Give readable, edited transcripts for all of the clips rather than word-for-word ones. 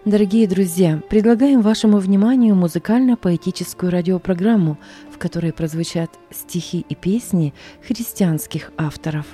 Дорогие друзья, предлагаем вашему вниманию музыкально-поэтическую радиопрограмму, в которой прозвучат стихи и песни христианских авторов.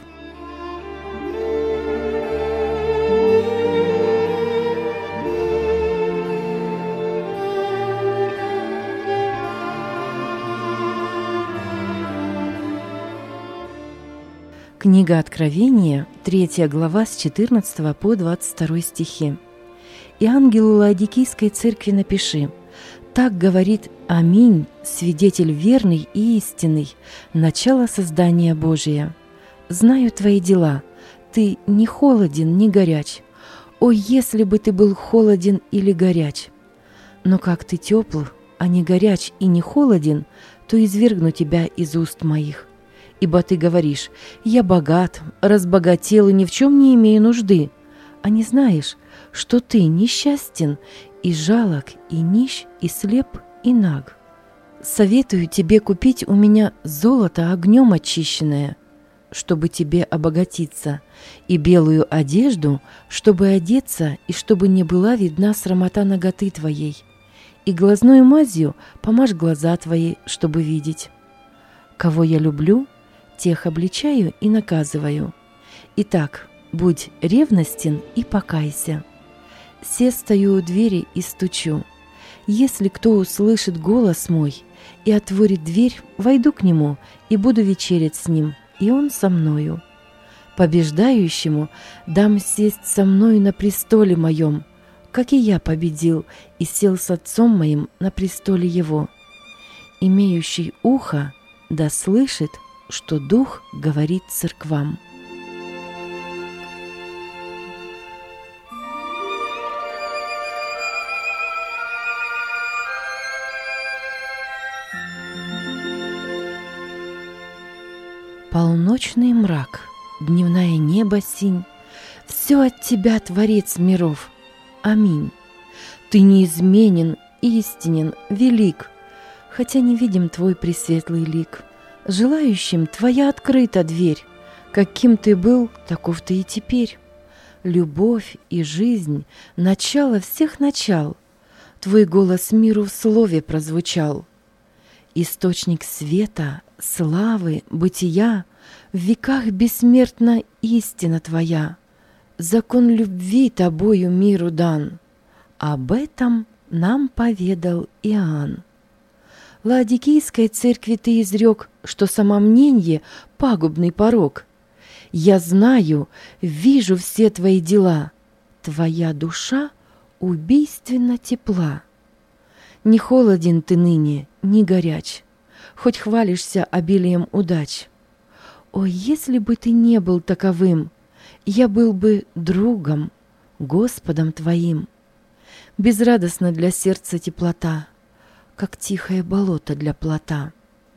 Книга Откровения, 3 глава с 14 по 22 стихи. «И ангелу Лаодикийской церкви напиши: так говорит Аминь, свидетель верный и истинный, начало создания Божия. Знаю твои дела, ты не холоден, ни горяч. О, если бы ты был холоден или горяч! Но как ты тепл, а не горяч и не холоден, то извергну тебя из уст моих. Ибо ты говоришь: я богат, разбогател и ни в чем не имею нужды, а не знаешь, что ты несчастен, и жалок, и нищ, и слеп, и наг. Советую тебе купить у меня золото огнем очищенное, чтобы тебе обогатиться, и белую одежду, чтобы одеться, и чтобы не была видна срамота наготы твоей, и глазною мазью помажь глаза твои, чтобы видеть. Кого я люблю, тех обличаю и наказываю. Итак, будь ревностен и покайся. Се стою у двери и стучу. Если кто услышит голос мой и отворит дверь, войду к нему и буду вечерять с ним, и он со мною. Побеждающему дам сесть со мною на престоле моем, как и я победил и сел с отцом моим на престоле его. Имеющий ухо да слышит, что Дух говорит церквам». Полночный мрак, дневное небо синь, все от тебя, Творец миров. Аминь. Ты неизменен, истинен, велик, хотя не видим твой пресветлый лик. Желающим твоя открыта дверь, каким ты был, таков ты и теперь. Любовь и жизнь, начало всех начал, твой голос миру в слове прозвучал. Источник света, славы, бытия, в веках бессмертна истина твоя. Закон любви тобою миру дан. Об этом нам поведал Иоанн. Лаодикийской церкви ты изрек, что самомненье — пагубный порок. Я знаю, вижу все твои дела. Твоя душа убийственно тепла. Не холоден ты ныне, не горяч, хоть хвалишься обилием удач. О, если бы ты не был таковым, я был бы другом, Господом твоим. Безрадостна для сердца теплота, как тихое болото для плота.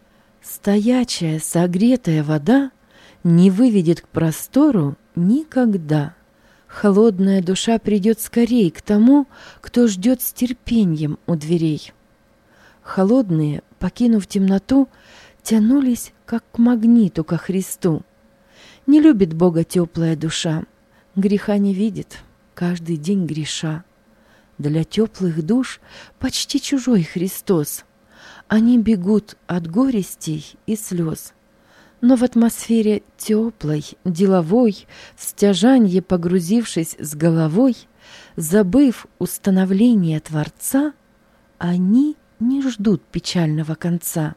Стоячая, согретая вода не выведет к простору никогда. Холодная душа придет скорей к тому, кто ждет с терпением у дверей. Холодные, покинув темноту, тянулись, как к магниту, ко Христу. Не любит Бога теплая душа, греха не видит, каждый день греша. Для теплых душ почти чужой Христос. Они бегут от горестей и слез. Но в атмосфере теплой, деловой, в стяжанье погрузившись с головой, забыв установление Творца, они не ждут печального конца.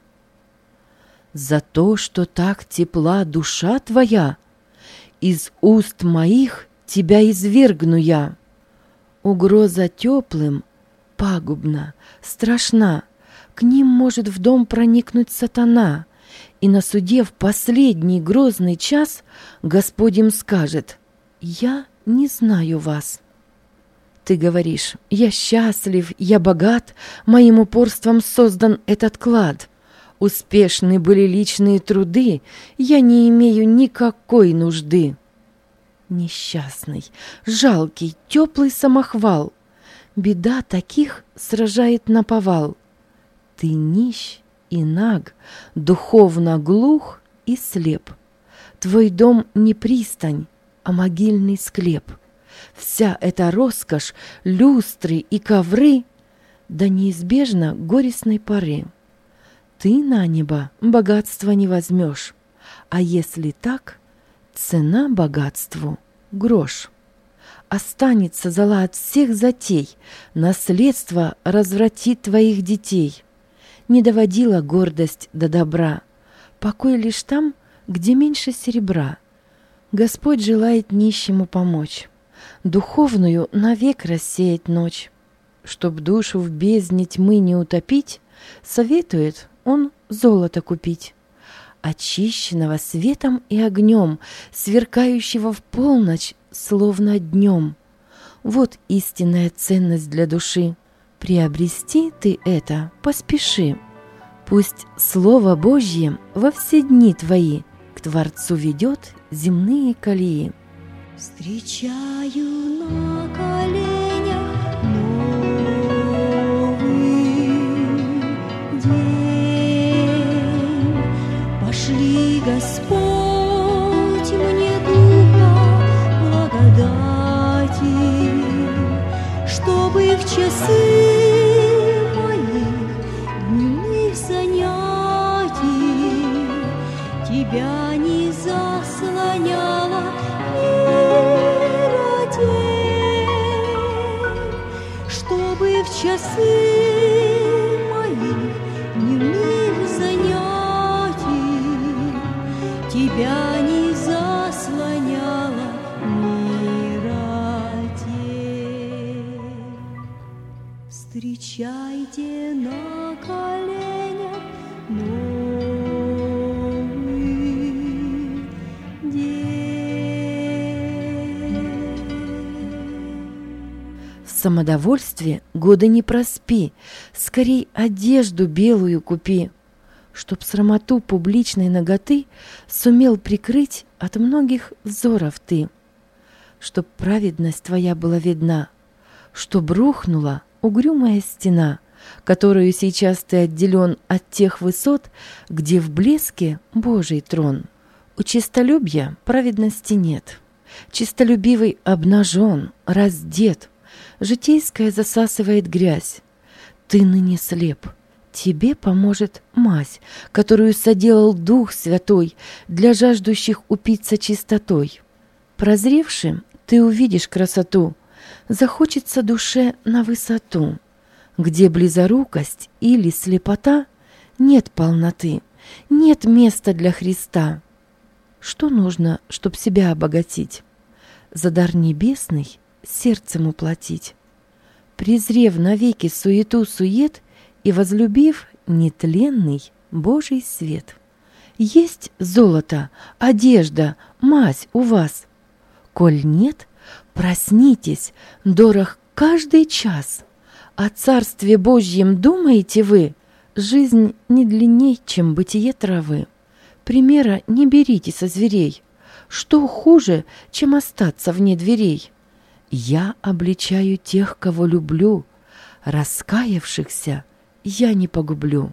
За то, что так тепла душа твоя, из уст моих тебя извергну я. Угроза теплым пагубна, страшна, к ним может в дом проникнуть сатана, и на суде в последний грозный час Господь им скажет: «Я не знаю вас». Ты говоришь: «Я счастлив, я богат, моим упорством создан этот клад. Успешны были личные труды, я не имею никакой нужды». Несчастный, жалкий, теплый самохвал, беда таких сражает наповал. Ты нищ и наг, духовно глух и слеп. Твой дом не пристань, а могильный склеп. вся эта роскошь, люстры и ковры до неизбежно горестной поры. Ты на небо богатства не возьмешь, а если так, цена богатству — грош. Останется зола от всех затей, наследство развратит твоих детей. Не доводила гордость до добра, покой лишь там, где меньше серебра. Господь желает нищему помочь, духовную навек рассеять ночь. Чтоб душу в бездне тьмы не утопить, советует он золото купить, очищенного светом и огнем, сверкающего в полночь, словно днем. Вот истинная ценность для души. Приобрести ты это поспеши. Пусть Слово Божье во все дни твои к Творцу ведет земные колеи. Встречаю на коленях новый день. Пошли, Господь, мне духа благодати, чтобы в часы моих дневных занятий Тебя не заслоняла мира тень, чтобы в часы моих дневных занятий Тебя не заслоняла мира тень. Встречайте на коленях новый день. В самодовольстве года не проспи, скорей одежду белую купи, чтоб срамоту публичной наготы сумел прикрыть от многих взоров ты, чтоб праведность твоя была видна, чтоб рухнула угрюмая стена, которую сейчас ты отделен от тех высот, где в блеске Божий трон. У честолюбия праведности нет, честолюбивый обнажен, раздет, житейская засасывает грязь. Ты ныне слеп, тебе поможет мазь, которую соделал Дух Святой для жаждущих упиться чистотой. Прозревши, ты увидишь красоту, захочется душе на высоту, где близорукость или слепота, нет полноты, нет места для Христа. Что нужно, чтоб себя обогатить? За дар небесный сердцем уплатить. Презрев навеки суету-сует и возлюбив нетленный Божий свет. Есть золото, одежда, мазь у вас. Коль нет, проснитесь, дорог каждый час. О Царстве Божьем думаете вы? Жизнь не длинней, чем бытие травы. Примера не берите со зверей. Что хуже, чем остаться вне дверей? Я обличаю тех, кого люблю, раскаявшихся я не погублю.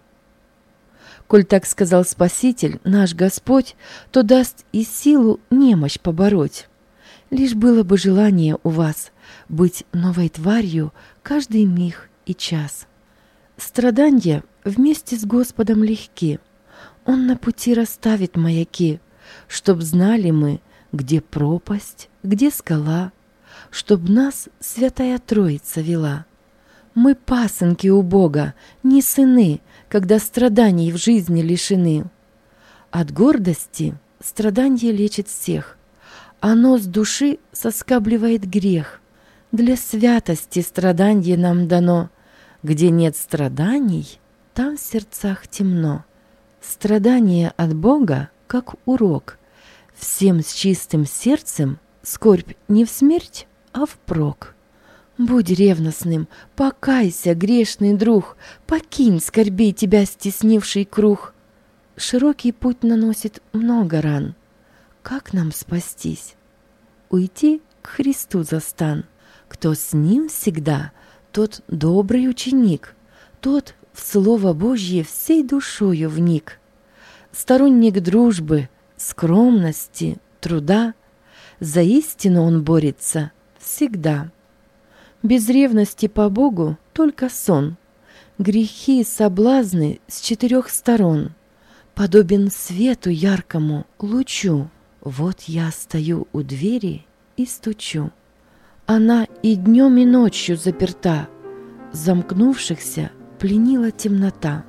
Коль так сказал Спаситель, наш Господь, то даст и силу немощь побороть. Лишь было бы желание у вас быть новой тварью каждый миг и час. Страдания вместе с Господом легки, Он на пути расставит маяки, чтоб знали мы, где пропасть, где скала, чтоб нас Святая Троица вела. Мы пасынки у Бога, не сыны, когда страданий в жизни лишены. От гордости страдание лечит всех, оно с души соскабливает грех. Для святости страданье нам дано, где нет страданий, там в сердцах темно. Страдание от Бога, как урок, всем с чистым сердцем скорбь не в смерть, а впрок. Будь ревностным, покайся, грешный друг, покинь скорбей тебя стеснивший круг. Широкий путь наносит много ран. Как нам спастись? Уйти к Христу за стан. Кто с Ним всегда, тот добрый ученик, тот в Слово Божье всей душою вник. Сторонник дружбы, скромности, труда, за истину он борется, всегда. Без ревности по Богу только сон. Грехи и соблазны с 4 сторон. Подобен свету яркому лучу. Вот я стою у двери и стучу. Она и днем, и ночью заперта. Замкнувшихся пленила темнота.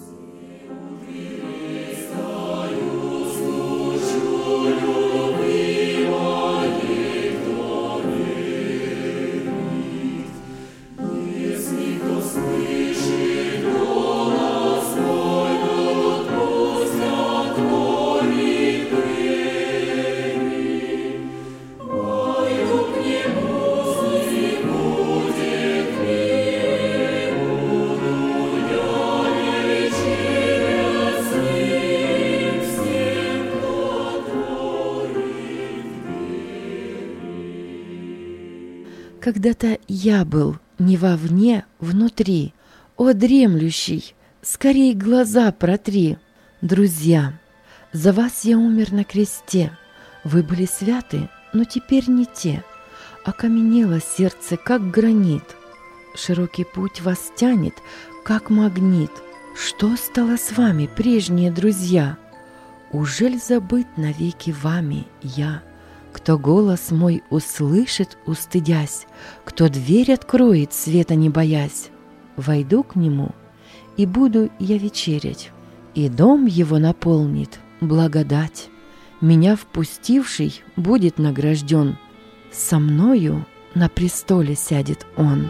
Когда-то я был не вовне, внутри. О, дремлющий, скорей глаза протри. Друзья, за вас я умер на кресте. Вы были святы, но теперь не те. Окаменело сердце, как гранит. Широкий путь вас тянет, как магнит. Что стало с вами, прежние друзья? Ужель забыт навеки вами я? Кто голос мой услышит, устыдясь, кто дверь откроет, света не боясь, войду к нему, и буду я вечерять, и дом его наполнит благодать. Меня впустивший будет награжден, со мною на престоле сядет он.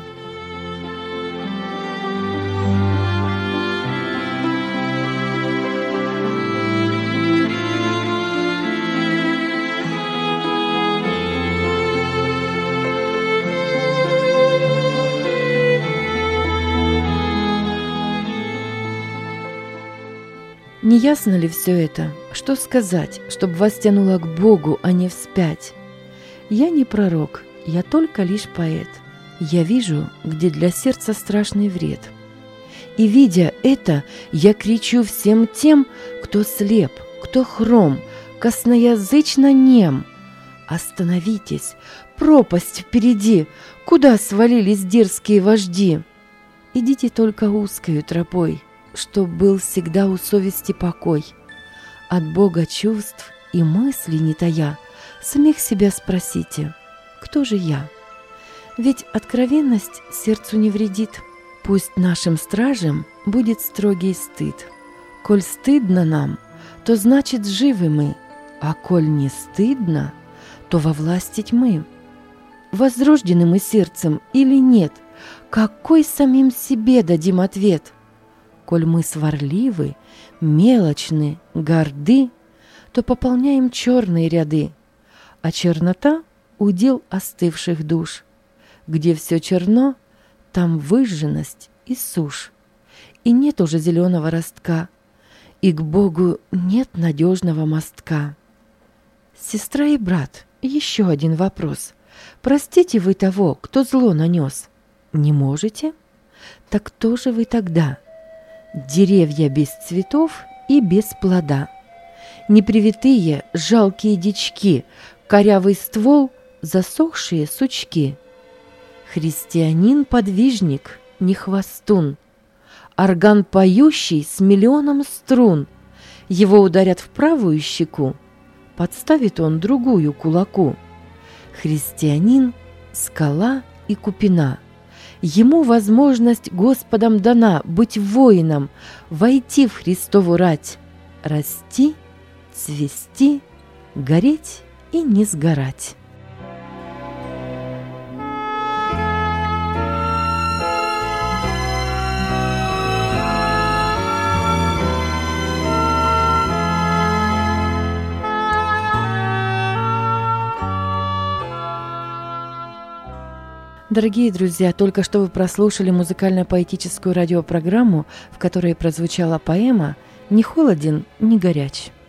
Не ясно ли все это? Что сказать, чтобы вас тянуло к Богу, а не вспять? Я не пророк, я только лишь поэт. Я вижу, где для сердца страшный вред. И, видя это, я кричу всем тем, кто слеп, кто хром, косноязычно нем. Остановитесь, пропасть впереди, куда свалились дерзкие вожди? Идите только узкою тропой, чтоб был всегда у совести покой. От Бога чувств и мыслей не тая, самих себя спросите, кто же я? Ведь откровенность сердцу не вредит. Пусть нашим стражем будет строгий стыд. Коль стыдно нам, то значит живы мы, а коль не стыдно, то во власти тьмы. Возрождены мы сердцем или нет, какой самим себе дадим ответ? Коль мы сварливы, мелочны, горды, то пополняем черные ряды, а чернота — удел остывших душ. Где все черно, там выжженность и сушь, и нет уже зеленого ростка, и к Богу нет надежного мостка. Сестра и брат, еще один вопрос. Простите вы того, кто зло нанес? Не можете? Так кто же вы тогда? Деревья без цветов и без плода, непривитые жалкие дички, корявый ствол, засохшие сучки. Христианин-подвижник, не хвостун, орган поющий с миллионом струн. Его ударят в правую щеку, подставит он другую кулаку. Христианин — скала и купина. Ему возможность Господом дана быть воином, войти в Христову рать, расти, цвести, гореть и не сгорать. Дорогие друзья, только что вы прослушали музыкально-поэтическую радиопрограмму, в которой прозвучала поэма «Ни холоден, ни горяч».